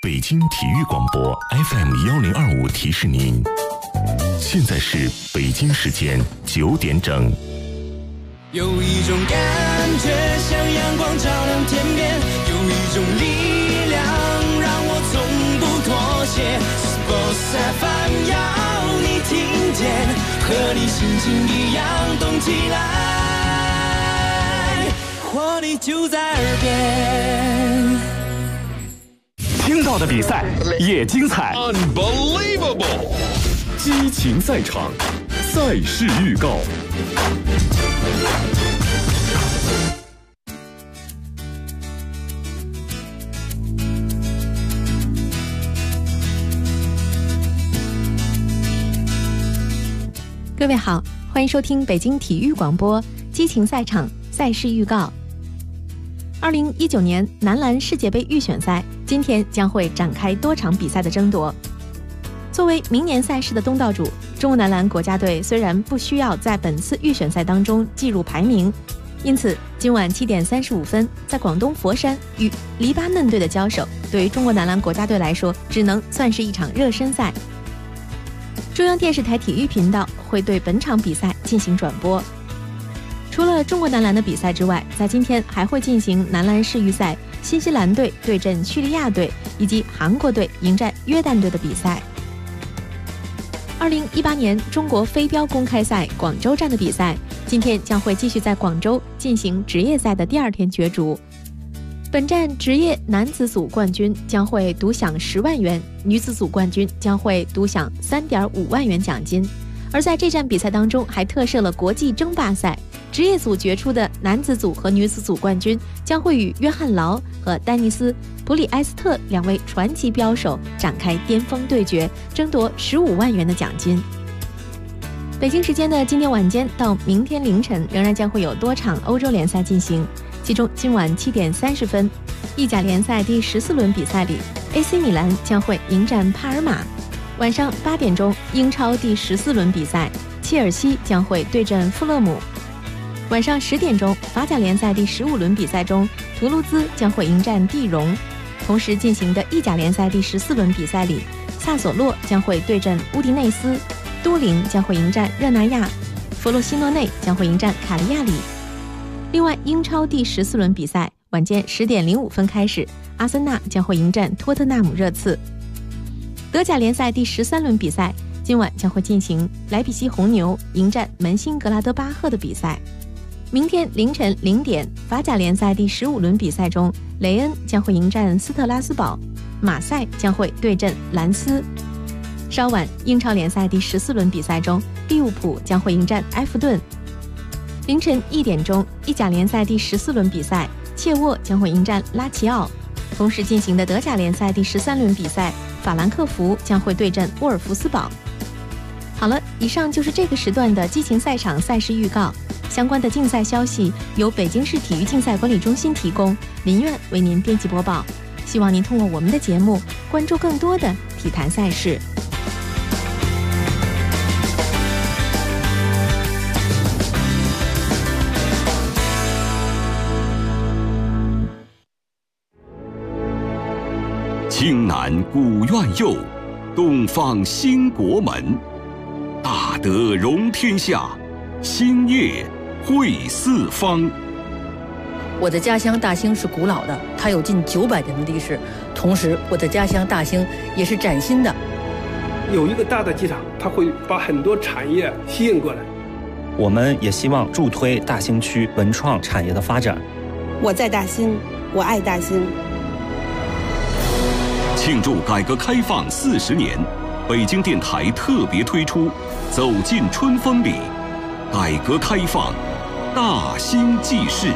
北京体育广播 FM1025提示您，现在是北京时间9点整。 有一种感觉像阳光照亮天边，有一种力量让我从不妥协。Sports FM 要你听见，和你心情一样动起来，活力就在耳边。 听到的比赛也精彩 Unbelievable 激情赛场，赛事预告。 各位好，欢迎收听北京体育广播激情赛场赛事预告。2019年男篮世界杯预选赛今天将会展开多场比赛的争夺。作为明年赛事的东道主，中国男篮国家队虽然不需要在本次预选赛当中计入排名，因此今晚7点35分在广东佛山与黎巴嫩队的交手，对于中国男篮国家队来说只能算是一场热身赛。中央电视台体育频道会对本场比赛进行转播。除了中国男篮的比赛之外，在今天还会进行男篮世预赛新西兰队对阵叙利亚队以及韩国队迎战约旦队的比赛。2018年中国飞镖公开赛广州站的比赛今天将会继续在广州进行职业赛的第2天角逐。本站职业男子组冠军将会独享10万元，女子组冠军将会独享3.5万元奖金。而在这站比赛当中还特设了国际争霸赛，职业组决出的男子组和女子组冠军将会与约翰劳和丹尼斯普里埃斯特2位传奇标手展开巅峰对决，争夺15万元的奖金。北京时间的今天晚间到明天凌晨仍然将会有多场欧洲联赛进行，其中今晚7点30分意甲联赛第14轮比赛里 AC 米兰将会迎战帕尔马。晚上8点钟英超第14轮比赛切尔西将会对阵富勒姆。晚上10点钟法甲联赛第15轮比赛中图卢兹将会迎战蒂荣。同时进行的意甲联赛第14轮比赛里萨索洛将会对阵乌迪内斯，都灵将会迎战热那亚，佛罗西诺内将会迎战卡利亚里。另外英超第14轮比赛晚间10点05分开始，阿森纳将会迎战托特纳姆热刺。德甲联赛第13轮比赛今晚将会进行莱比锡红牛迎战门兴格拉德巴赫的比赛。明天凌晨0点法甲联赛第15轮比赛中雷恩将会迎战斯特拉斯堡，马赛将会对阵兰斯。稍晚英超联赛第14轮比赛中利物浦将会迎战埃弗顿。凌晨1点钟意甲联赛第14轮比赛切沃将会迎战拉齐奥。同时进行的德甲联赛第13轮比赛法兰克福将会对阵沃尔夫斯堡。好了，以上就是这个时段的激情赛场赛事预告。相关的竞赛消息由北京市体育竞赛管理中心提供，林苑为您编辑播报。希望您通过我们的节目关注更多的体坛赛事。 青南古院右，东方兴国门。大德容天下，兴业惠四方。 我的家乡大兴是古老的，它有近900年的历史。同时，我的家乡大兴也是崭新的。 有一个大的机场，它会把很多产业吸引过来。 我们也希望助推大兴区文创产业的发展。 我在大兴，我爱大兴。 庆祝改革开放40年，北京电台特别推出《走进春风里》，改革开放大兴记事。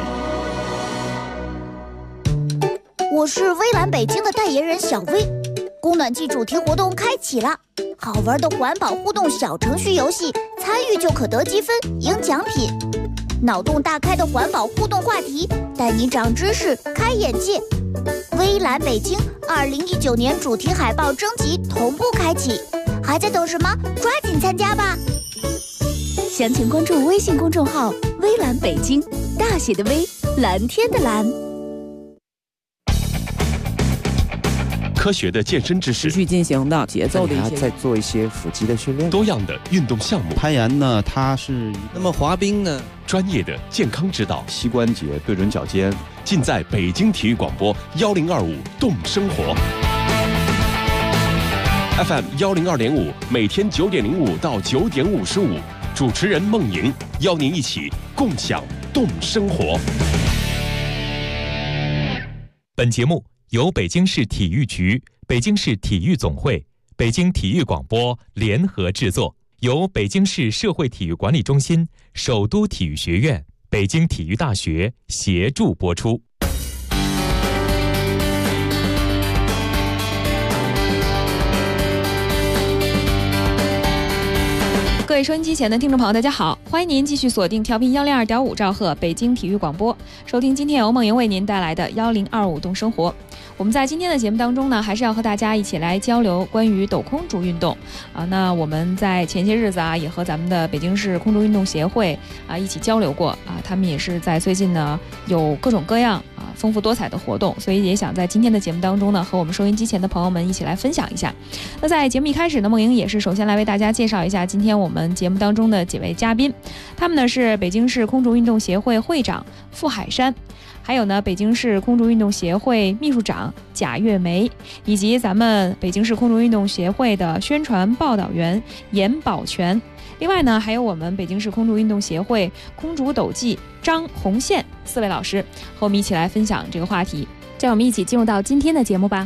我是微蓝北京的代言人小薇，供暖季主题活动开启了，好玩的环保互动小程序游戏，参与就可得积分赢奖品。脑洞大开的环保互动话题，带你长知识开眼界。微蓝北京2019年主题海报征集同步开启，还在等什么？抓紧参加吧！ 详情关注微信公众号“微蓝北京”，大写的微，蓝天的蓝。 科学的健身知识， 持续进行的节奏的一些， 再做一些腹肌的训练， 多样的运动项目。 攀岩呢，它是那么滑冰呢， 专业的健康指导， 膝关节对准脚尖， 尽在北京体育广播1025动生活。FM 102.5，每天9点05到9点55，主持人孟莹邀您一起共享动生活。 本节目由北京市体育局、北京市体育总会、北京体育广播联合制作，由北京市社会体育管理中心、首都体育学院、北京体育大学协助播出。 各位收音机前的听众朋友，大家好，欢迎您继续锁定调频102.5兆赫北京体育广播，收听今天由孟莹为您带来的1025动生活。我们在今天的节目当中呢，还是要和大家一起来交流关于斗空竹运动啊。那我们在前些日子啊，也和咱们的北京市空竹运动协会啊一起交流过啊，他们也是在最近呢有各种各样丰富多彩的活动，所以也想在今天的节目当中呢，和我们收音机前的朋友们一起来分享一下。那在节目一开始呢，孟莹也是首先来为大家介绍一下今天我们节目当中的几位嘉宾，他们呢是北京市空竹运动协会会长傅海山，还有呢北京市空竹运动协会秘书长贾月梅，以及咱们北京市空竹运动协会的宣传报道员严宝全。另外呢，还有我们北京市空竹运动协会空竹斗技张红线4位老师和我们一起来分享这个话题。这样我们一起进入到今天的节目吧。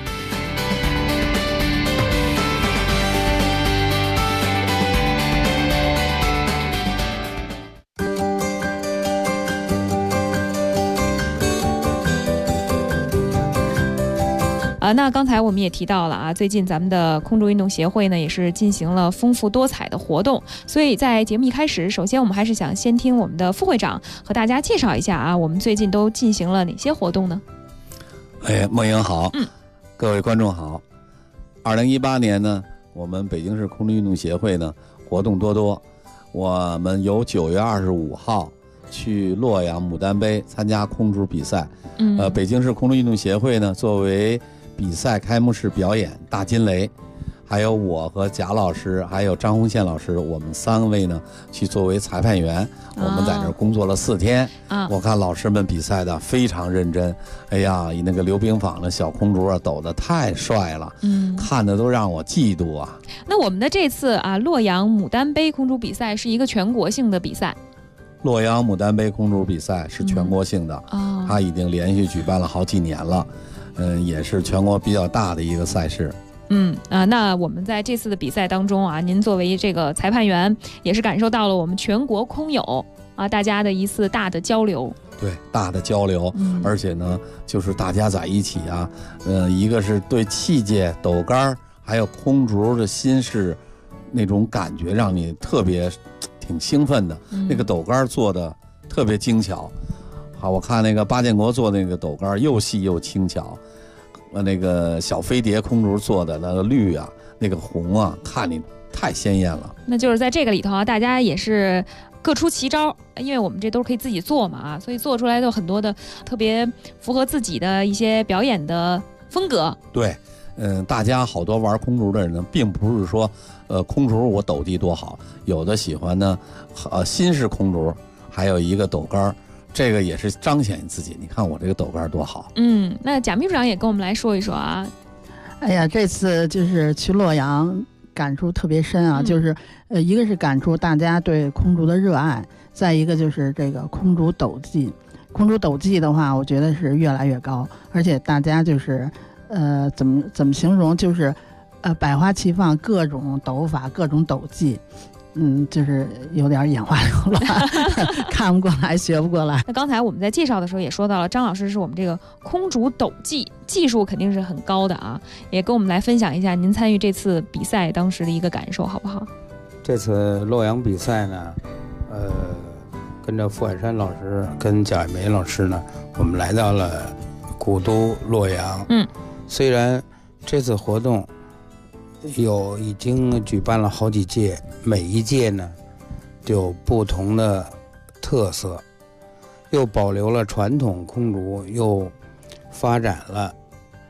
那刚才我们也提到了啊，最近咱们的空竹运动协会呢也是进行了丰富多彩的活动，所以在节目一开始，首先我们还是想先听我们的副会长和大家介绍一下啊，我们最近都进行了哪些活动呢？ 孟莹好，各位观众好。2018年呢，我们北京市空竹运动协会呢活动多多，我们由9月25号去洛阳牡丹杯参加空竹比赛。北京市空竹运动协会呢作为比赛开幕式表演大金雷，还有我和贾老师还有张红线老师，我们3位呢去作为裁判员，我们在这儿工作了4天。我看老师们比赛的非常认真，哎呀，那个溜冰坊的小空竹啊抖得太帅了，看的都让我嫉妒啊。 那我们的这次啊洛阳牡丹杯空竹比赛是一个全国性的比赛。 洛阳牡丹杯空竹比赛是全国性的，它已经连续举办了好几年了，也是全国比较大的一个赛事。 那我们在这次的比赛当中啊，您作为这个裁判员，也是感受到了我们全国空友啊大家的一次大的交流。 对，大的交流，而且呢，就是大家在一起啊，一个是对器械、斗杆还有空竹的心事那种感觉，让你特别挺兴奋的。那个斗杆做的特别精巧，好，我看那个巴建国做的那个斗杆又细又轻巧，那个小飞碟空竹做的那个绿啊，那个红啊，看你太鲜艳了。 那就是在这个里头啊，大家也是各出奇招，因为我们这都是可以自己做嘛啊，所以做出来的很多的特别符合自己的一些表演的风格。 对，大家好多玩空竹的人呢，并不是说空竹我斗技多好，有的喜欢呢新式空竹，还有一个斗杆，这个也是彰显自己。你看我这个斗杆多好。 那贾秘书长也跟我们来说一说啊。 哎呀，这次就是去洛阳，感触特别深啊，就是一个是感触大家对空竹的热爱，再一个就是这个空竹斗技。空竹斗技的话，我觉得是越来越高，而且大家就是怎么形容，就是百花齐放，各种斗法，各种斗技。就是有点眼花缭乱，看不过来，学不过来。 那刚才我们在介绍的时候也说到了，张老师是我们这个空竹斗技技术肯定是很高的啊，也跟我们来分享一下您参与这次比赛当时的一个感受，好不好？ 这次洛阳比赛呢，跟着傅海山老师跟贾梅老师呢，我们来到了古都洛阳。虽然这次活动已经举办了好几届，每一届呢就有不同的特色，又保留了传统空竹，又发展了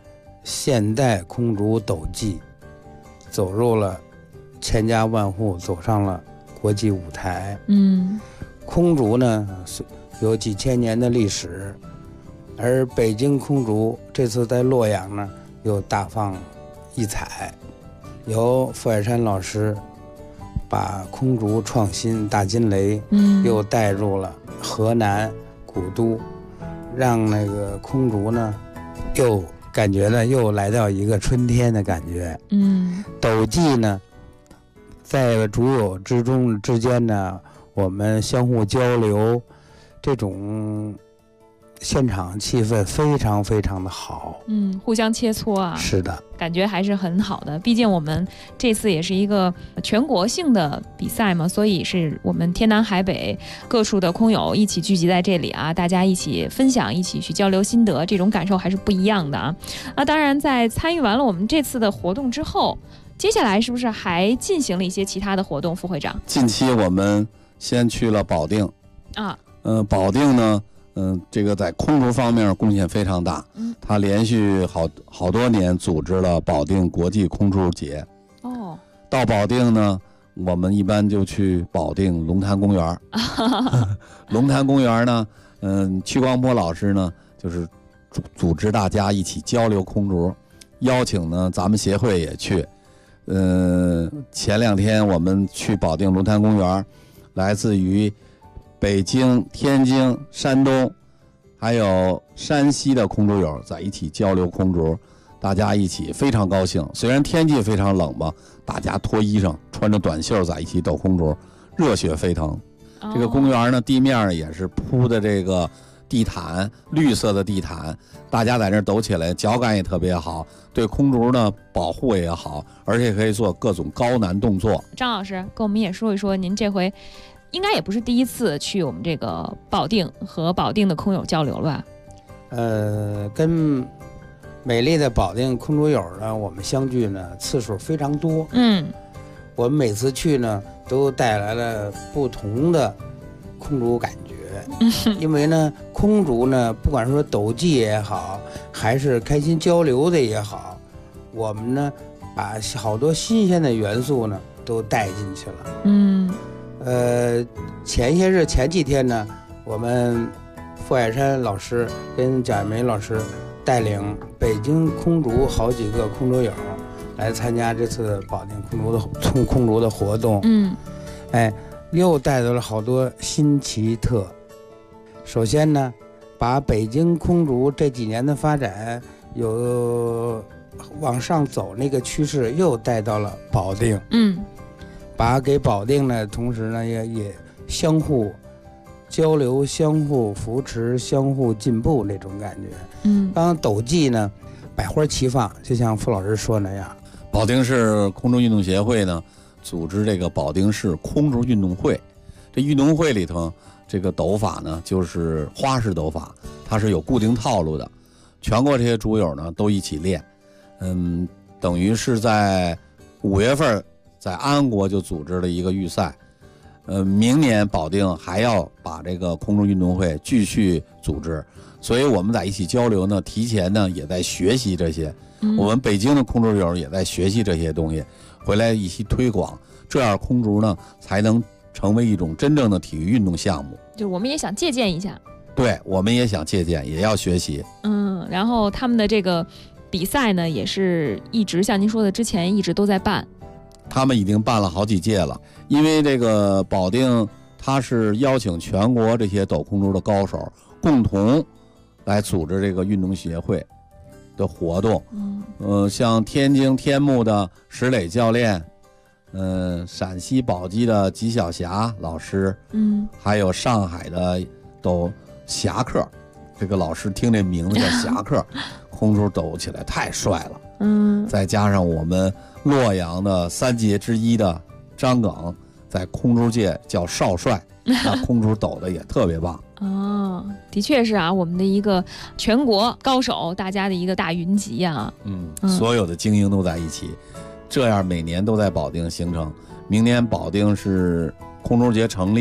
现代空竹斗技走入了千家万户，走上了国际舞台。空竹呢有几千年的历史，而北京空竹这次在洛阳呢又大放异彩，由傅海山老师把空竹创新大金雷又带入了河南古都，让那个空竹呢又感觉呢又来到一个春天的感觉。斗技呢在竹友之间呢，我们相互交流，这种现场气氛非常非常的好。 互相切磋啊， 是的， 感觉还是很好的。毕竟我们这次也是一个全国性的比赛嘛，所以是我们天南海北各处的空友一起聚集在这里啊，大家一起分享，一起去交流心得，这种感受还是不一样的啊。当然在参与完了我们这次的活动之后，接下来是不是还进行了一些其他的活动？副会长， 近期我们先去了保定啊， 保定呢，这个在空竹方面贡献非常大，他连续好多年组织了保定国际空竹节。到保定呢，我们一般就去保定龙潭公园。龙潭公园呢，屈光波老师呢，就是组织大家一起交流空竹，邀请呢咱们协会也去。前2天我们去保定龙潭公园，来自于北京、天津、山东还有山西的空竹友在一起交流空竹，大家一起非常高兴。虽然天气非常冷吧，大家脱衣裳穿着短袖在一起斗空竹，热血沸腾。这个公园呢，地面也是铺的这个地毯，绿色的地毯，大家在那抖起来脚感也特别好，对空竹呢保护也好，而且可以做各种高难动作。 张老师跟我们也说一说，您这回应该也不是第一次去我们这个保定和保定的空友交流了吧？ 跟美丽的保定空竹友呢，我们相聚呢次数非常多。我们每次去呢都带来了不同的空竹感觉。因为呢空竹呢不管说斗技也好，还是开心交流的也好，我们呢把好多新鲜的元素呢都带进去了。前几天呢，我们傅海山老师跟贾梅老师带领北京空竹好几个空竹友来参加这次保定空竹的活动。又带到了好多新奇特。首先呢，把北京空竹这几年的发展有往上走那个趋势又带到了保定。把给保定呢，同时呢也相互交流、相互扶持、相互进步那种感觉。当斗技呢百花齐放，就像傅老师说那样。 保定市空竹运动协会呢组织这个保定市空竹运动会，这运动会里头这个斗法呢就是花式斗法，它是有固定套路的，全国这些竹友呢都一起练。等于是在5月份在安国就组织了一个预赛。明年保定还要把这个空竹运动会继续组织，所以我们在一起交流呢，提前呢也在学习这些。我们北京的空竹友也在学习这些东西，回来一起推广，这样空竹呢才能成为一种真正的体育运动项目。 就我们也想借鉴一下。 对，我们也想借鉴，也要学习。 然后他们的这个比赛呢，也是一直像您说的，之前一直都在办。 他们已经办了好几届了，因为这个保定它是邀请全国这些斗空竹的高手共同来组织这个运动协会的活动。像天津天目的石磊教练，陕西宝鸡的吉晓霞老师，还有上海的斗侠客，这个老师听这名字叫侠客，空竹斗起来太帅了。再加上我们洛阳的3杰之一的张耿，在空竹界叫少帅，那空竹斗的也特别棒。 的确是啊，我们的一个全国高手，大家的一个大云集啊。 所有的精英都在一起，这样每年都在保定形成。明年保定是空竹节成立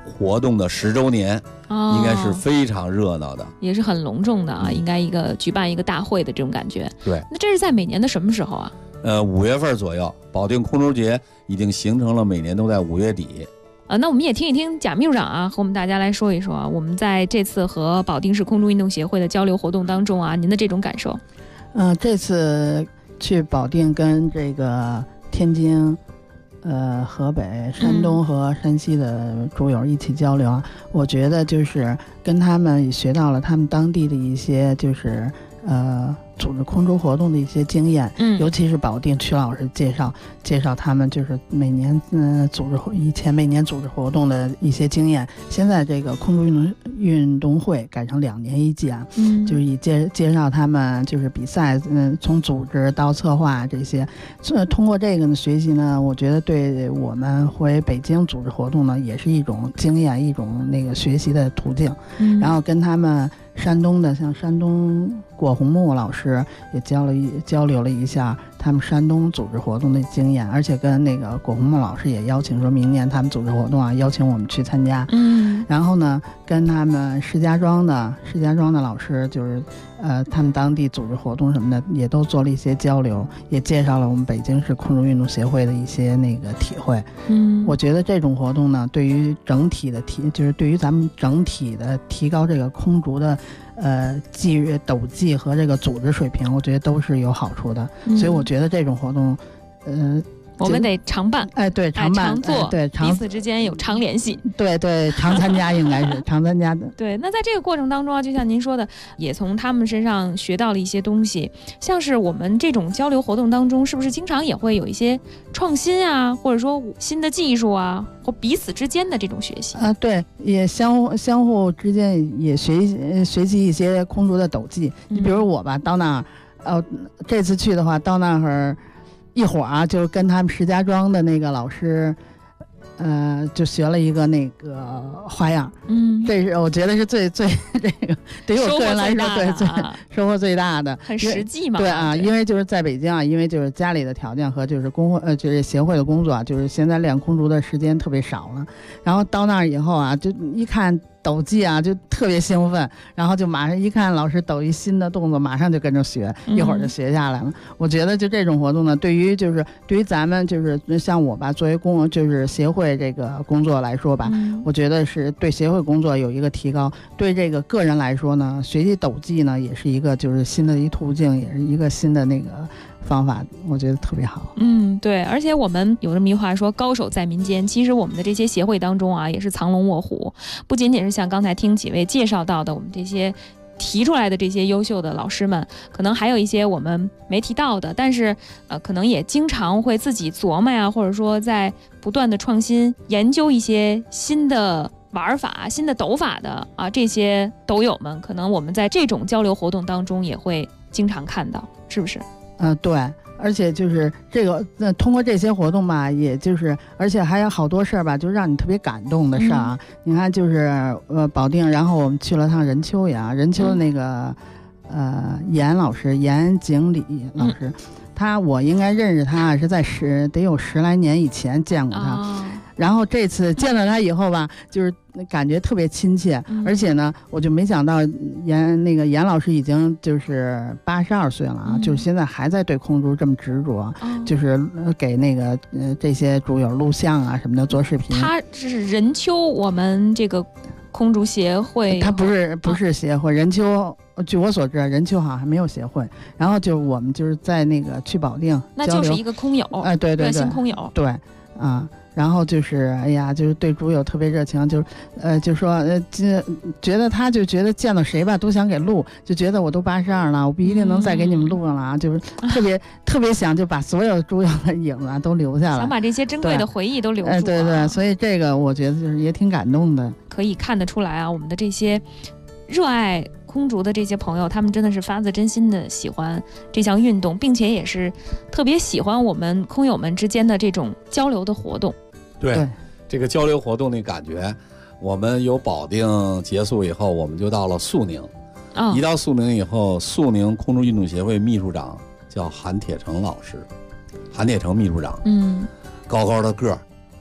活动的10周年，应该是非常热闹的， 也是很隆重的啊，应该举办一个大会的这种感觉。 对， 那这是在每年的什么时候啊 ？5月份左右，保定空竹节已经形成了每年都在5月底。 那我们也听一听贾秘书长啊，和我们大家来说一说啊，我们在这次和保定市空竹运动协会的交流活动当中啊，您的这种感受。 这次去保定跟这个天津、河北、山东和山西的竹友一起交流啊，我觉得就是跟他们学到了他们当地的一些就是组织空竹活动的一些经验，尤其是保定曲老师介绍他们就是每年以前每年组织活动的一些经验。现在这个空竹运动会改成2年1届，就是以介绍他们就是比赛，从组织到策划这些，通过这个呢学习呢，我觉得对我们回北京组织活动呢也是一种经验，一种那个学习的途径。然后跟他们山东的像山东郭洪木老师也交流了一下他们山东组织活动的经验，而且跟那个郭洪木老师也邀请说明年他们组织活动啊，邀请我们去参加。然后呢跟他们石家庄的老师就是他们当地组织活动什么的也都做了一些交流，也介绍了我们北京市空竹运动协会的一些那个体会。我觉得这种活动呢，对于整体的就是对于咱们整体的提高这个空竹的斗技和这个组织水平，我觉得都是有好处的。所以我觉得这种活动我们得常办， 对，常办， 常做， 对， 彼此之间有常联系， 对，常参加应该是常参加的。 对，那在这个过程当中啊，就像您说的，也从他们身上学到了一些东西。像是我们这种交流活动当中，是不是经常也会有一些创新啊，或者说新的技术啊，或彼此之间的这种学习？对， 也相互之间也学习一些空竹的斗技。你比如我吧，到那儿，这次去的话，到那儿。一会儿啊，就是跟他们石家庄的那个老师，就学了一个那个花样。这是我觉得是最这个对于我个人来说，对收获最大的， 很实际嘛。 对啊，因为就是在北京啊，因为就是家里的条件和就是就是协会的工作啊，就是现在练空竹的时间特别少了。然后到那儿以后啊，就一看斗技啊，就特别兴奋，然后就马上一看老师抖一新的动作，马上就跟着学，一会儿就学下来了。我觉得就这种活动呢，对于咱们就是像我吧，作为就是协会这个工作来说吧，我觉得是对协会工作有一个提高。对这个个人来说呢，学习斗技呢也是一个就是新的一途径，也是一个新的那个方法，我觉得特别好。 对，而且我们有这么一句话说，高手在民间。其实我们的这些协会当中啊，也是藏龙卧虎，不仅仅是像刚才听几位介绍到的我们这些提出来的这些优秀的老师们，可能还有一些我们没提到的，但是可能也经常会自己琢磨呀，或者说在不断的创新研究一些新的玩法、新的斗法的这些斗友们，可能我们在这种交流活动当中也会经常看到，是不是？ 对，而且就是这个通过这些活动吧，也就是而且还有好多事儿吧，就让你特别感动的事儿啊。你看就是保定，然后我们去了趟任丘呀，任丘的那个严老师，严景礼老师，我应该认识他是在得有10来年以前见过他。然后这次见到他以后吧，就是感觉特别亲切，而且呢，我就没想到严老师已经就是82岁了啊，就是现在还在对空竹这么执着，就是给那个这些竹友录像啊什么的做视频。 他是任丘我们这个空竹协会， 他不是协会，任丘。据我所知，任丘好像还没有协会。然后就我们就是在那个去保定， 那就是一个空友， 对， 热心空友， 对啊。然后就是就是对竹友特别热情，就说觉得他就觉得见到谁吧都想给录，就觉得我都82了，我不一定能再给你们录上了啊，就是特别想就把所有竹友的影子都留下来， 想把这些珍贵的回忆都留住。 对，所以这个我觉得就是也挺感动的， 可以看得出来啊，我们的这些热爱空竹的这些朋友，他们真的是发自真心的喜欢这项运动，并且也是特别喜欢我们空友们之间的这种交流的活动。 对，这个交流活动的感觉，我们由保定结束以后，我们就到了肃宁。一到肃宁以后，肃宁空竹运动协会秘书长叫韩铁成老师，韩铁成秘书长，高高的个儿，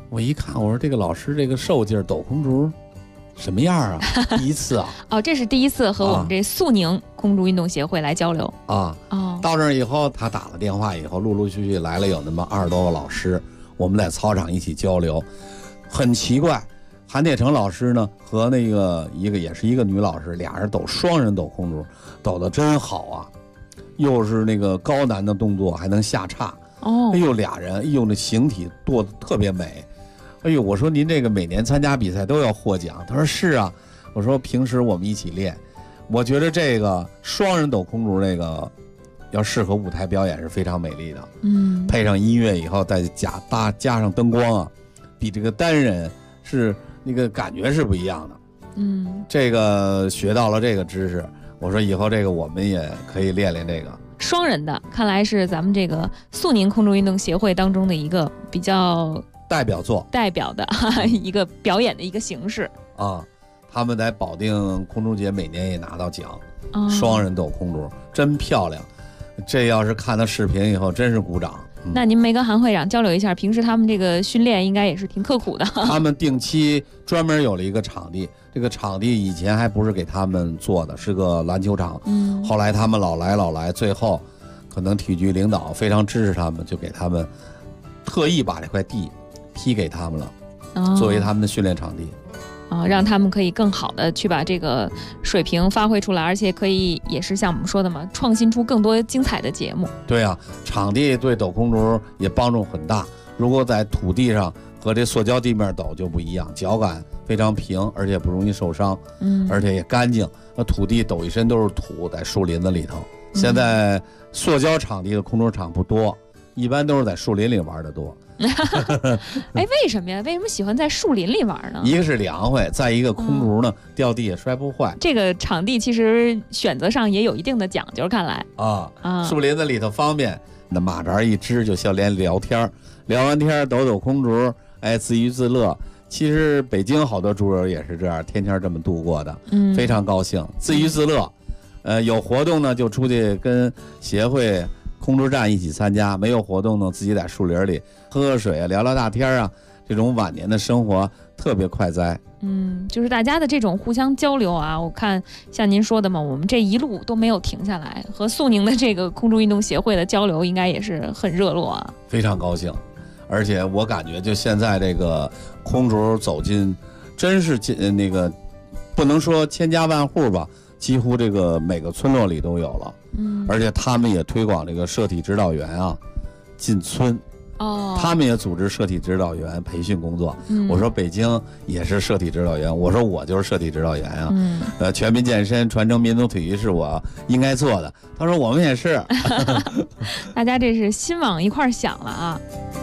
我一看，我说这个老师这个受劲儿抖空竹什么样啊？第一次啊。 哦，这是第一次和我们这肃宁空竹运动协会来交流啊。哦，到这儿以后，他打了电话以后，陆陆续续来了有那么20多个老师，我们在操场一起交流。很奇怪，韩铁成老师呢和那个也是一个女老师，俩人双人抖空竹，抖得真好啊，又是那个高难的动作，还能下叉。哦，哎呦，俩人，哎呦，那形体做得特别美。哎呦，我说您这个每年参加比赛都要获奖。他说是啊。我说平时我们一起练。我觉得这个双人抖空竹这个要适合舞台表演是非常美丽的。配上音乐以后再加上灯光啊，比这个单人是那个感觉是不一样的。这个学到了这个知识，我说以后这个我们也可以练练这个。 双人的，看来是咱们这个肃宁空竹运动协会当中的一个比较代表的一个表演的一个形式啊。他们在保定空竹节每年也拿到奖，双人抖空竹真漂亮。这要是看到视频以后，真是鼓掌。 那您没跟韩会长交流一下，平时他们这个训练应该也是挺刻苦的。 他们定期专门有了一个场地，这个场地以前还不是给他们做的，是个篮球场。后来他们老来，最后可能体育局领导非常支持他们，就给他们特意把这块地批给他们了，作为他们的训练场地。 让他们可以更好的去把这个水平发挥出来，而且可以也是像我们说的嘛，创新出更多精彩的节目。 对啊，场地对抖空竹也帮助很大。如果在土地上和这塑胶地面抖就不一样，脚感非常平，而且不容易受伤，而且也干净。那土地抖一身都是土，在树林子里头。现在塑胶场地的空竹场不多，一般都是在树林里玩的多。 哎，为什么呀？为什么喜欢在树林里玩呢？ 一个是凉快，再一个空竹呢，掉地也摔不坏。 这个场地其实选择上也有一定的讲究，看来树林子里头方便，那马扎一支就像连聊天，聊完天抖空竹，哎，自娱自乐。其实北京好多竹友也是这样，天天这么度过的，非常高兴，自娱自乐。有活动呢就出去跟协会空竹站一起参加，没有活动呢自己在树林里喝水啊，聊聊大天啊，这种晚年的生活特别快哉。 就是大家的这种互相交流啊，我看像您说的嘛，我们这一路都没有停下来，和肃宁的这个空竹运动协会的交流应该也是很热络啊， 非常高兴。而且我感觉就现在这个空竹走进，真是那个不能说千家万户吧，几乎这个每个村落里都有了。而且他们也推广这个社体指导员啊进村。他们也组织社体指导员培训工作。我说北京也是社体指导员，我说我就是社体指导员啊。全民健身、传承民族体育是我应该做的。他说我们也是。 大家这是心往一块想了啊。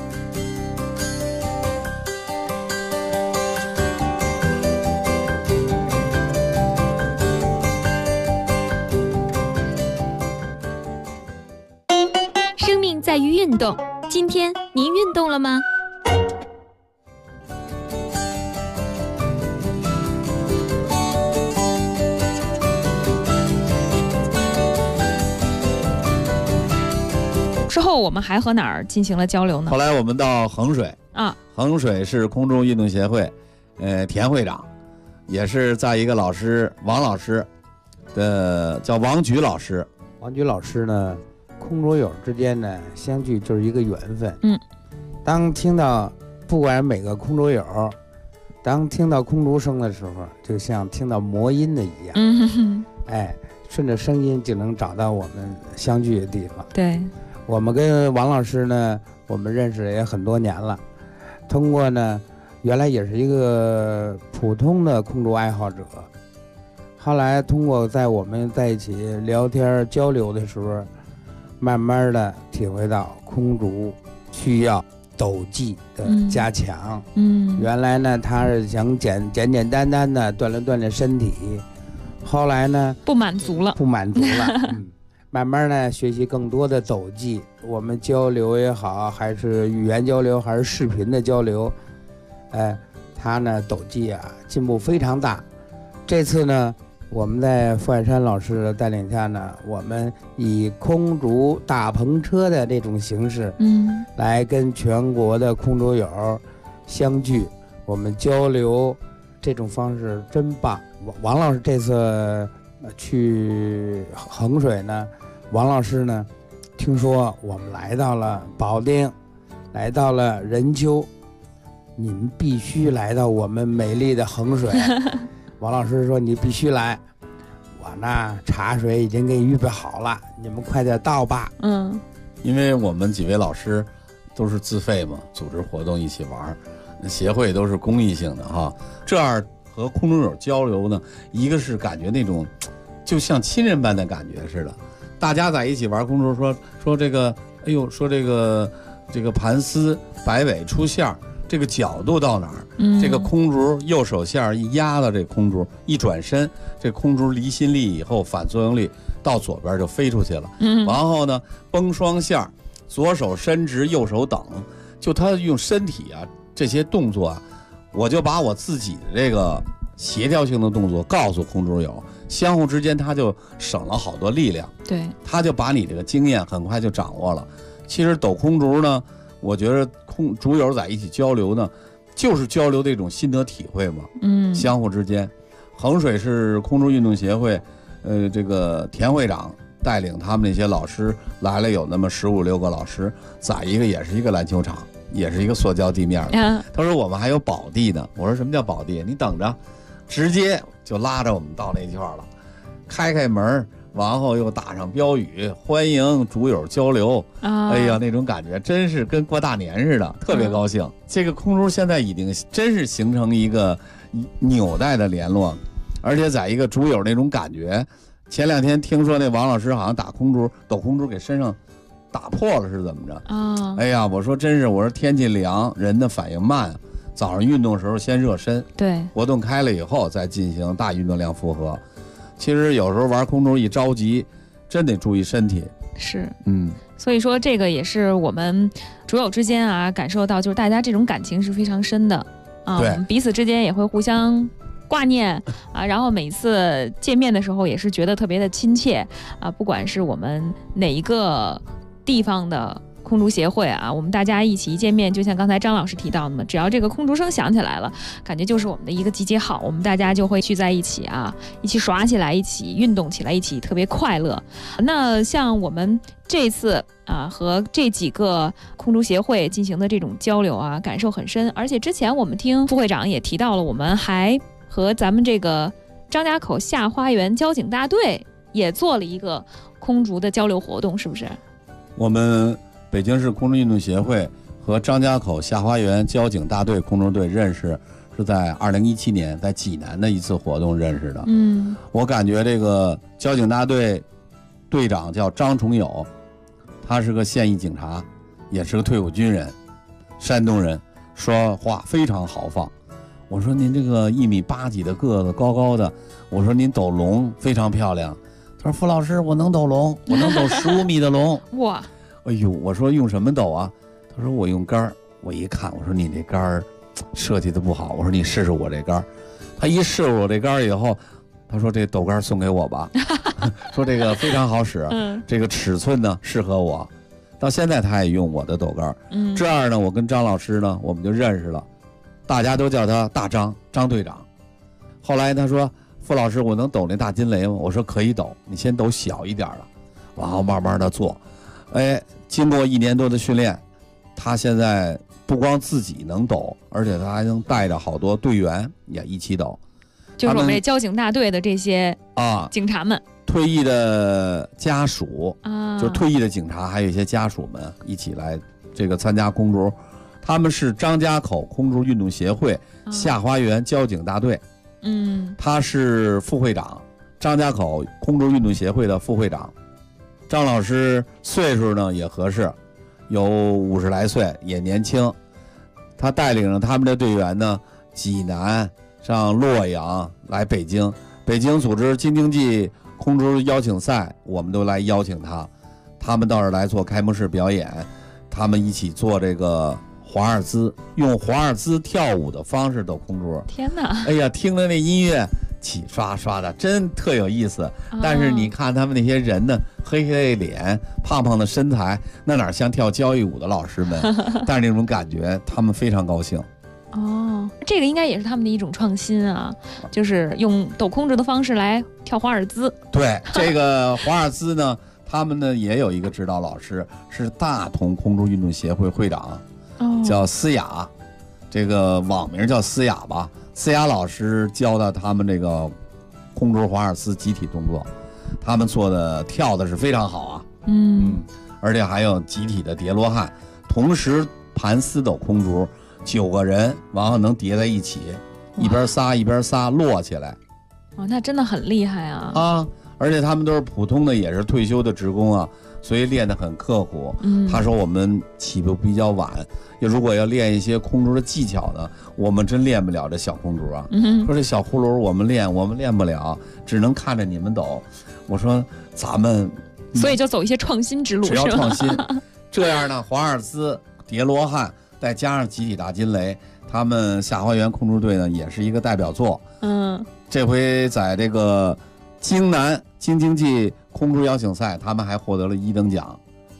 生命在于运动。今天您运动了吗？ 之后我们还和哪儿进行了交流呢？ 后来我们到衡水啊，衡水是空中运动协会，田会长，也是在一个老师王老师的叫王菊老师。 王菊老师呢，空竹友之间呢相聚就是一个缘分。当听到不管每个空竹友，当听到空竹声的时候，就像听到魔音的一样。哎，顺着声音就能找到我们相聚的地方。 对。 我们跟王老师呢，我们认识也很多年了。通过呢，原来也是一个普通的空竹爱好者，后来通过在我们在一起聊天交流的时候，慢慢的体会到空竹需要抖技的加强。原来呢，他是想简单单的锻炼身体，后来呢不满足了。 慢慢呢，学习更多的抖技，我们交流也好，还是语言交流，还是视频的交流，他呢抖技啊进步非常大。这次呢，我们在傅海山老师的带领下呢，我们以空竹大篷车的这种形式，来跟全国的空竹友相聚，我们交流，这种方式真棒。王老师这次去衡水呢，王老师呢，听说我们来到了保定，来到了任丘，你们必须来到我们美丽的衡水。王老师说你必须来，我呢茶水已经给你预备好了，你们快点到吧。 因为我们几位老师都是自费嘛，组织活动一起玩，协会都是公益性的哈。这样和空中友交流呢，一个是感觉那种就像亲人般的感觉似的，大家在一起玩空中说这个，哎呦，说这个盘丝摆尾出线，这个角度到哪儿？这个空竹右手线一压到这空竹，一转身，这空竹离心力以后反作用力到左边就飞出去了。然后呢，绷双线，左手伸直，右手等，就他用身体啊这些动作啊，我就把我自己的这个协调性的动作告诉空竹友，相互之间他就省了好多力量。 对， 他就把你这个经验很快就掌握了。其实抖空竹呢，我觉得竹友在一起交流呢，就是交流这种心得体会嘛。相互之间，衡水市空竹运动协会，这个田会长带领他们那些老师来了，有那么15、16个老师，在也是一个篮球场，也是一个塑胶地面的。他说我们还有宝地呢。我说什么叫宝地？你等着，直接就拉着我们到那圈了，开门，然后又打上标语，欢迎竹友交流。哎呀，那种感觉真是跟过大年似的，特别高兴。这个空竹现在已经真是形成一个纽带的联络，而且在一个竹友那种感觉。前2天听说那王老师好像抖空竹给身上打破了是怎么着？哎呀，我说真是，我说天气凉，人的反应慢，早上运动的时候先热身， 对， 活动开了以后再进行大运动量负荷。其实有时候玩空竹一着急，真得注意身体。 是，所以说这个也是我们竹友之间啊感受到，就是大家这种感情是非常深的啊，我们彼此之间也会互相挂念啊，然后每次见面的时候也是觉得特别的亲切啊，不管是我们哪一个地方的空竹协会啊，我们大家一起一见面，就像刚才张老师提到的嘛，只要这个空竹声响起来了，感觉就是我们的一个集结号，我们大家就会聚在一起啊，一起耍起来，一起运动起来，一起特别快乐。那像我们这次啊和这几个空竹协会进行的这种交流啊，感受很深，而且之前我们听副会长也提到了，我们还和咱们这个张家口下花园交警大队也做了一个空竹的交流活动，是不是？ 我们北京市空竹运动协会和张家口下花园交警大队空中队认识是在2017年在济南的一次活动认识的。我感觉这个交警大队队长叫张崇友，他是个现役警察，也是个退伍军人，山东人，说话非常豪放。我说您这个1.8米几的个子，高高的，我说您抖龙非常漂亮。他说傅老师，我能抖龙，我能抖15米的龙。 哇！ 哎呦，我说用什么抖啊？他说我用杆儿。我一看，我说你这杆儿设计的不好，我说你试试我这杆儿。他一试我这杆儿以后，他说这抖杆送给我吧，说这个非常好使，这个尺寸呢适合我。到现在他也用我的抖杆。这样呢，我跟张老师呢我们就认识了，大家都叫他大张，张队长。后来他说傅老师，我能抖那大金雷吗？我说可以抖，你先抖小一点的，然后慢慢的做。哎，经过1年多的训练，他现在不光自己能抖，而且他还能带着好多队员也一起抖。 就是我们这交警大队的这些警察们， 退役的家属就是退役的警察，还有一些家属们一起来这个参加空竹。他们是张家口空竹运动协会下花园交警大队。他是副会长，张家口空竹运动协会的副会长。张老师岁数呢也合适，有50来岁，也年轻。他带领着他们的队员呢，济南上洛阳来北京，北京组织京津冀空竹邀请赛，我们都来邀请他们到这儿来做开幕式表演，他们一起做这个华尔兹，用华尔兹跳舞的方式抖空竹。 天哪！ 哎呀，听着那音乐起刷刷的，真特有意思。但是你看他们那些人呢，黑黑的脸，胖胖的身材，那哪像跳交谊舞的老师们？但是那种感觉，他们非常高兴。 哦，这个应该也是他们的一种创新啊，就是用抖空竹的方式来跳华尔兹。 对，这个华尔兹呢，他们呢也有一个指导老师，是大同空竹运动协会会长，叫思雅，这个网名叫思雅吧。思雅老师教的他们这个空竹华尔兹集体动作，他们做的跳的是非常好啊。而且还有集体的叠罗汉，同时盘丝抖空竹，9个人然后能叠在一起，一边撒一边撒摞起来。 那真的很厉害啊！ 而且他们都是普通的，也是退休的职工啊，所以练得很刻苦。他说我们起步比较晚，如果要练一些空竹的技巧呢，我们真练不了这小空竹啊。说这小葫芦我们练不了，只能看着你们抖。我说咱们， 所以就走一些创新之路， 只要创新，这样呢，华尔兹、叠罗汉，再加上集体大金雷，他们下花园空竹队呢也是一个代表作。这回在这个京南京津冀空竹邀请赛，他们还获得了1等奖。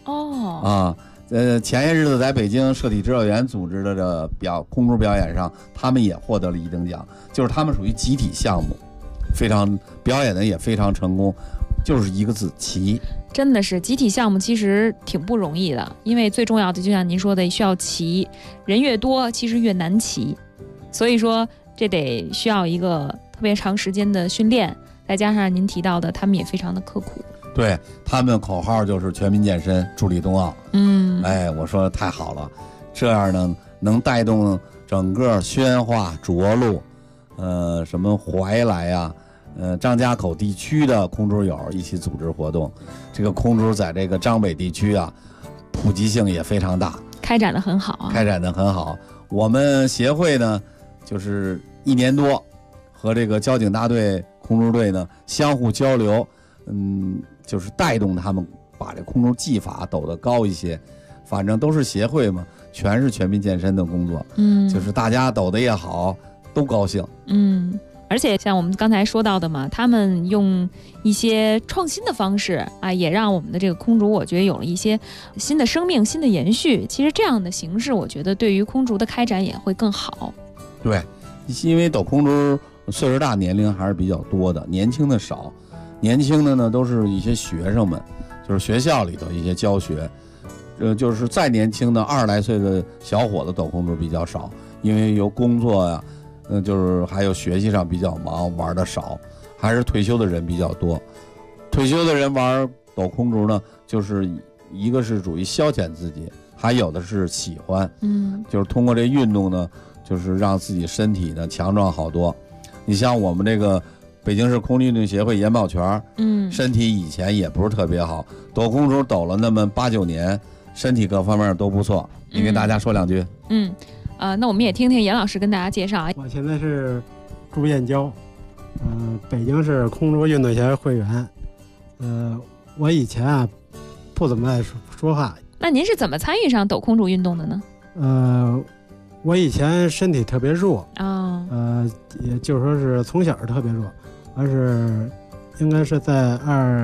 前些日子在北京社体指导员组织的这空竹表演上，他们也获得了1等奖，就是他们属于集体项目，非常表演的也非常成功，就是一个字齐。 真的是集体项目其实挺不容易的，因为最重要的就像您说的需要齐，人越多其实越难齐，所以说这得需要一个特别长时间的训练，再加上您提到的他们也非常的刻苦。 对，他们的口号就是全民健身助力冬奥。我说太好了，这样呢能带动整个宣化、涿鹿什么怀来呀张家口地区的空竹友一起组织活动。这个空竹在这个张北地区啊普及性也非常大， 开展得很好。 我们协会呢就是1年多和这个交警大队空竹队呢相互交流，就是带动他们把这空竹技法抖得高一些。反正都是协会嘛，全是全民健身的工作，就是大家抖得也好，都高兴。 而且像我们刚才说到的嘛，他们用一些创新的方式啊，也让我们的这个空竹我觉得有了一些新的生命、新的延续。其实这样的形式我觉得对于空竹的开展也会更好。 对，因为抖空竹岁数大年龄还是比较多的，年轻的少，年轻的呢都是一些学生们，就是学校里头一些教学，就是再年轻的20来岁的小伙子抖空竹比较少，因为由工作呀就是还有学习上比较忙，玩的少，还是退休的人比较多。退休的人玩抖空竹呢，就是一个是属于消遣自己，还有的是喜欢，就是通过这运动呢，就是让自己身体呢强壮好多。你像我们这个北京市空竹运动协会严宝全，身体以前也不是特别好，抖空竹抖了那么8、9年，身体各方面都不错。你给大家说2句。 那我们也听听严老师跟大家介绍。 我现在是朱艳娇，北京市空竹运动协会会员。我以前啊不怎么爱说话。 那您是怎么参与上抖空竹运动的呢？ 我以前身体特别弱也就是说是从小特别弱，而是应该是在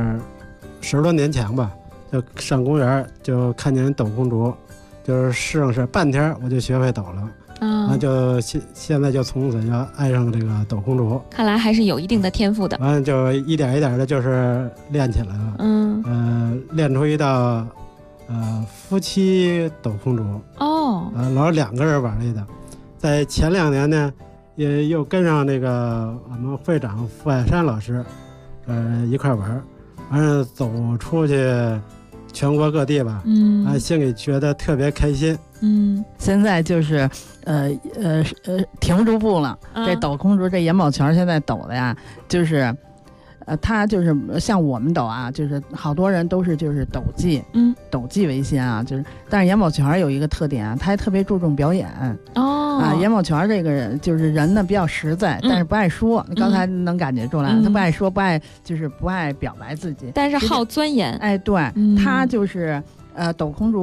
10多年前吧，就上公园就看见人抖空竹。就是适应是半天我就学会抖了，然后就现在就从此就爱上这个抖空竹。 看来还是有一定的天赋的。 完了就一点一点的，就是练起来了。练出一道夫妻抖空竹。老是2个人玩来的。在前2年呢，也又跟上那个我们会长傅海山老师，一块玩，完了走出去。全国各地吧，心里觉得特别开心。 现在就是停不住步了。这抖空竹，这严宝全现在抖的呀，就是他就是像我们抖啊，就是好多人都是就是抖技，抖技为先啊，就是但是严宝全有一个特点啊，他还特别注重表演。严宝全这个人就是人呢比较实在，但是不爱说。刚才能感觉出来，他不爱说，不爱表白自己， 但是好钻研。 对，他就是抖空竹，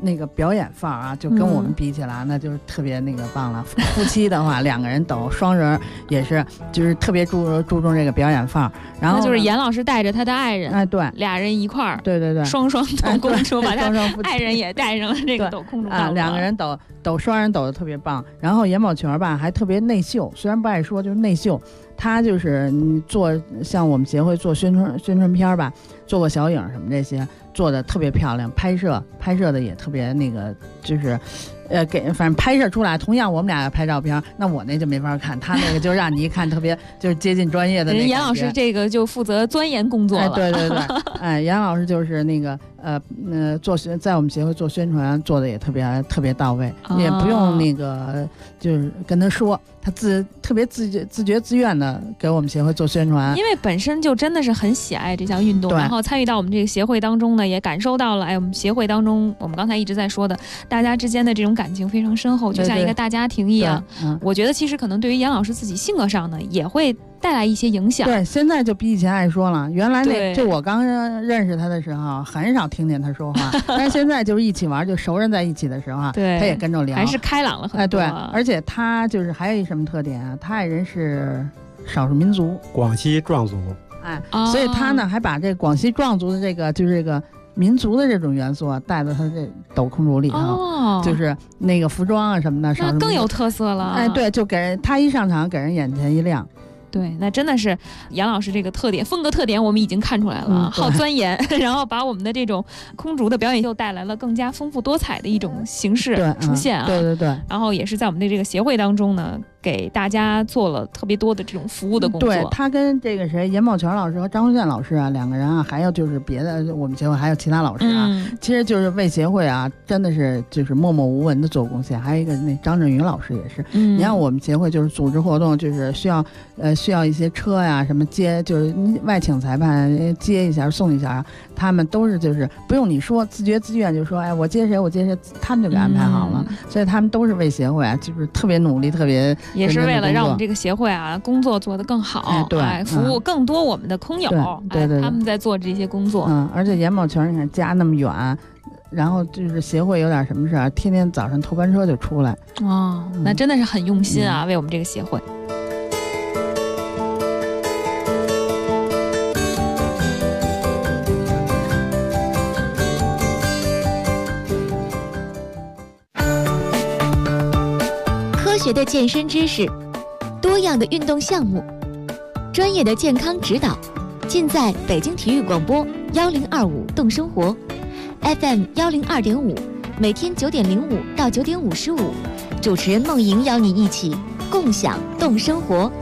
那个表演范儿啊，就跟我们比起来，那就是特别那个棒了。夫妻的话，2个人抖，双人也是，就是特别注重这个表演范儿。然后就是严老师带着他的爱人， 哎，对 ，2人一块儿， 对， 双抖空竹，把他爱人也带上了这个抖空竹啊 ，2个人抖，双人抖的特别棒。然后严宝全吧还特别内秀，虽然不爱说，就是内秀。他就是像我们协会做宣传片吧，做过小影什么这些，做的特别漂亮，拍摄的也特别那个，就是反正拍摄出来，同样我们俩拍照片，那我那就没法看，他那个就让你一看特别就是接近专业的那个。 严老师这个就负责钻研工作了。 对，严老师就是那个在我们协会做宣传做的也特别到位，也不用那个就是跟他说，他特别自觉自愿的给我们协会做宣传， 因为本身就真的是很喜爱这项运动，然后参与到我们这个协会当中呢，也感受到了我们协会当中我们刚才一直在说的大家之间的这种感情非常深厚，就像一个大家庭一样。我觉得其实可能对于严老师自己性格上呢，也会带来一些影响。 对，现在就比以前爱说了。原来就我刚认识他的时候，很少听见他说话，但是现在就是一起玩，就熟人在一起的时候， 对， 他也跟着聊， 还是开朗了很多。 对，而且他就是还有一什么特点啊？他爱人是少数民族， 广西壮族。 所以他呢还把这广西壮族的这个民族的这种元素啊带到他这抖空竹里头，就是那个服装啊什么的， 那更有特色了。 对，就给人他一上场给人眼前一亮。 对，那真的是杨老师这个风格特点我们已经看出来了，好钻研，然后把我们的这种空竹的表演又带来了更加丰富多彩的一种形式出现啊。 对， 然后也是在我们的这个协会当中呢，给大家做了特别多的这种服务的工作。 对，他跟这个严宝全老师和张慧健老师啊2个人啊，还有就是别的我们协会还有其他老师啊，其实就是为协会啊真的是就是默默无闻的做贡献。还有一个那张振宇老师也是，你看我们协会就是组织活动，就是需要一些车呀什么接，就是外请裁判接一下送一下，他们都是就是不用你说，自觉自愿就说我接谁，他们就给安排好了。所以他们都是为协会啊，就是特别努力，特别也是为了让我们这个协会啊工作做得更好， 对， 服务更多我们的空友， 对， 他们在做这些工作。 而且严宝全你看家那么远。然后就是协会有点什么事，天天早上头班车就出来。 那真的是很用心啊，为我们这个协会。 科学的健身知识，多样的运动项目，专业的健康指导，尽在北京体育广播1025动生活。FM 102.5，每天9点05到9点55，主持人梦莹邀你一起共享动生活。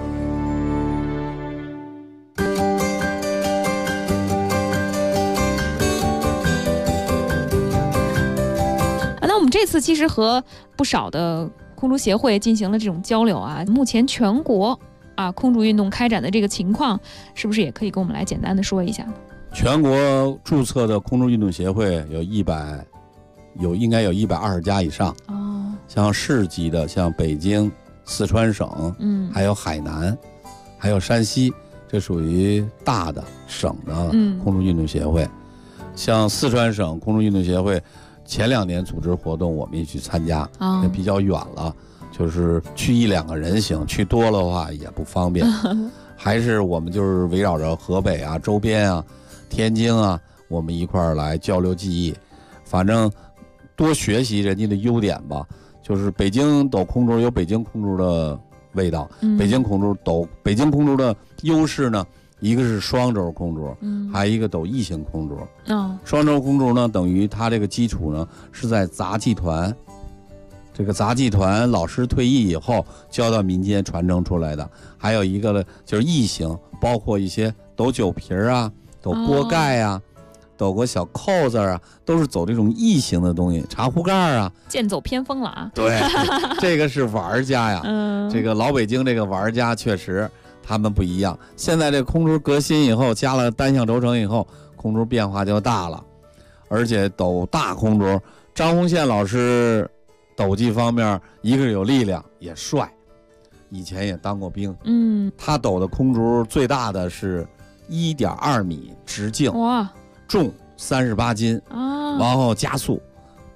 那我们这次其实和不少的空竹协会进行了这种交流啊，目前全国空竹运动开展的这个情况，是不是也可以跟我们来简单的说一下呢？ 全国注册的空竹运动协会应该有120家以上。像市级的，像北京、四川省，还有海南，还有山西，这属于大的省的空竹运动协会。像四川省空竹运动协会，前2年组织活动我们也去参加，也比较远了，就是去1-2个人行，去多了的话也不方便。还是我们就是围绕着河北啊、周边啊、天津啊，我们一块儿来交流技艺，反正多学习人家的优点吧。就是北京抖空竹有北京空竹的味道，北京空竹的优势呢，一个是双轴空竹，还有一个抖异形空竹。双轴空竹呢，等于它这个基础呢是在杂技团，这个杂技团老师退役以后教到民间传承出来的。还有一个呢就是异形，包括一些抖酒瓶啊、抖锅盖啊、抖个小扣子啊，都是走这种异形的东西，茶壶盖啊， 剑走偏锋了啊。 对，这个是玩家呀。这个老北京这个玩家确实他们不一样。现在这空竹革新以后，加了单向轴承以后，空竹变化就大了。而且抖大空竹，张红宪老师抖技方面，一个是有力量，也帅，以前也当过兵。他抖的空竹最大的是1.2米直径，哇，重38斤，然后加速，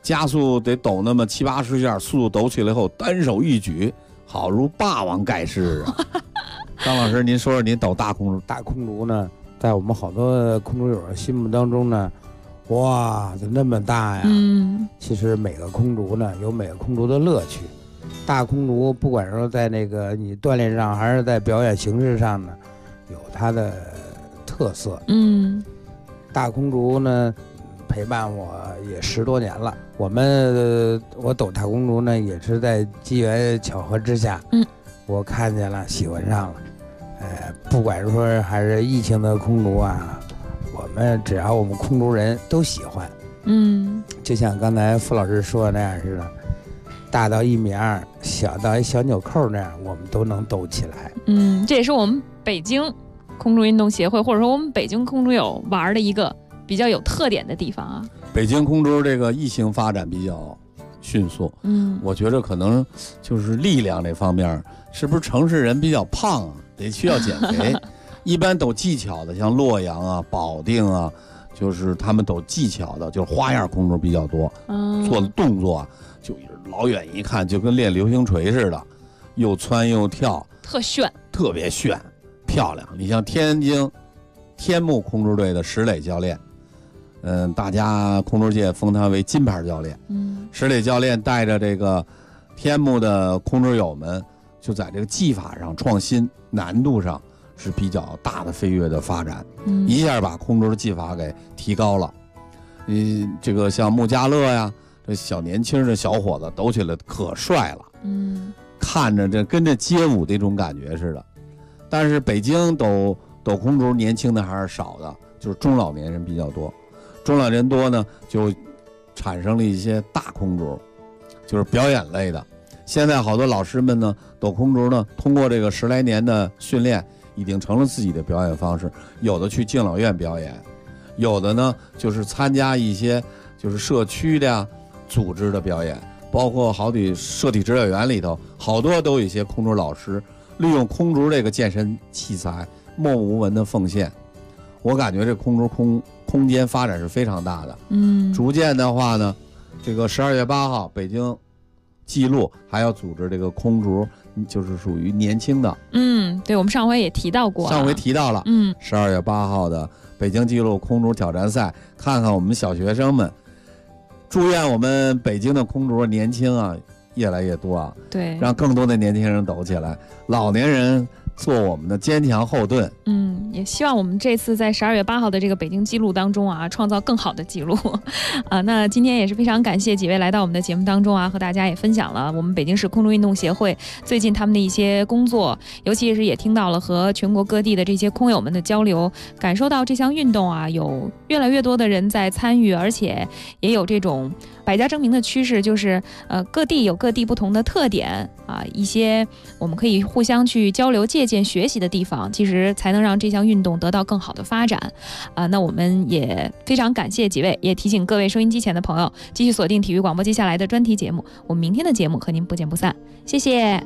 加速得抖那么7、80下，速度抖起来后，单手一举，好如霸王盖世啊！张老师，您说说您抖大空竹？ 大空竹呢，在我们好多空竹友心目当中呢，哇，就那么大呀！其实每个空竹呢，有每个空竹的乐趣。大空竹不管说在那个你锻炼上，还是在表演形式上呢，有它的特色。大空竹呢，陪伴我也10多年了。我抖大空竹呢，也是在机缘巧合之下，我看见了，喜欢上了。不管说还是疫情的空竹啊，只要我们空竹人都喜欢。就像刚才傅老师说的那样似的，大到1.2米，小到一小纽扣那样，我们都能抖起来。 这也是我们北京空竹运动协会，或者说我们北京空竹友玩的一个比较有特点的地方啊。 北京空竹这个异性发展比较迅速，我觉着可能就是力量这方面，是不是城市人比较胖啊，得需要减肥？一般抖技巧的，像洛阳啊、保定啊，就是他们抖技巧的，就是花样空竹比较多，做的动作啊，就老远一看就跟练流星锤似的，又窜又跳， 特炫， 特别炫，漂亮。你像天津天目空竹队的石磊教练，大家空竹界封他为金牌教练。石磊教练带着这个天目的空竹友们，就在这个技法上创新，难度上是比较大的飞跃的发展，一下把空竹的技法给提高了。这个像穆家乐呀，这小年轻的小伙子抖起来可帅了，看着这跟着街舞的一种感觉似的。但是北京抖空竹年轻的还是少的，就是中老年人比较多。中老年人多呢，就产生了一些大空竹，就是表演类的。现在好多老师们呢，抖空竹呢，通过这个10来年的训练，已经成了自己的表演方式。有的去敬老院表演，有的呢就是参加一些就是社区的呀组织的表演，包括好比社体指导员里头，好多都有一些空竹老师利用空竹这个健身器材默默无闻的奉献。我感觉这空竹空间发展是非常大的。逐渐的话呢，这个12月8号北京纪录还要组织这个空竹，就是属于年轻的。 对，我们上回也提到过， 上回提到了。12月8号的北京纪录空竹挑战赛，看看我们小学生们。祝愿我们北京的空竹年轻啊越来越多啊， 对， 让更多的年轻人抖起来，老年人做我们的坚强后盾。 也希望我们这次在12月8号的这个北京纪录当中啊，创造更好的记录那今天也是非常感谢几位来到我们的节目当中啊，和大家也分享了我们北京市空竹运动协会最近他们的一些工作，尤其是也听到了和全国各地的这些空友们的交流，感受到这项运动啊，有越来越多的人在参与，而且也有这种百家争鸣的趋势，就是各地有各地不同的特点啊，一些我们可以互相去交流借鉴学习的地方，其实才能让这项运动得到更好的发展那我们也非常感谢几位，也提醒各位收音机前的朋友继续锁定体育广播接下来的专题节目，我们明天的节目和您不见不散，谢谢。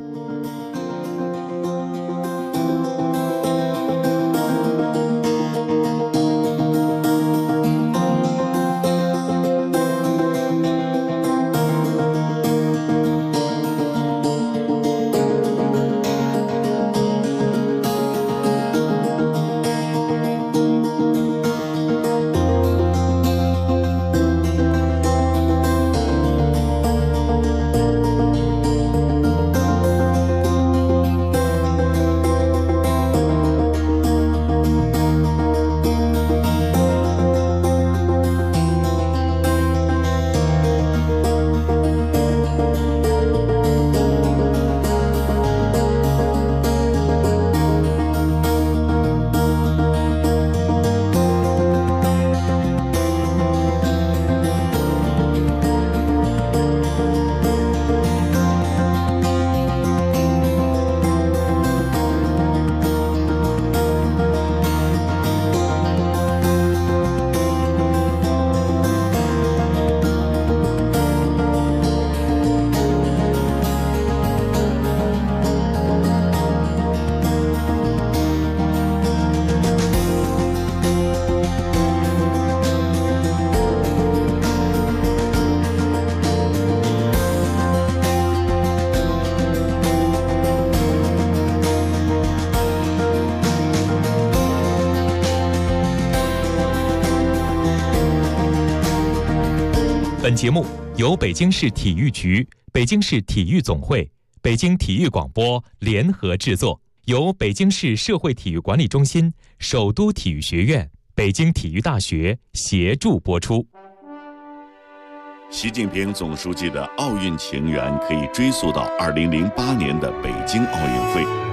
本节目由北京市体育局、北京市体育总会、北京体育广播联合制作，由北京市社会体育管理中心、首都体育学院、北京体育大学协助播出。 习近平总书记的奥运情缘可以追溯到2008年的北京奥运会。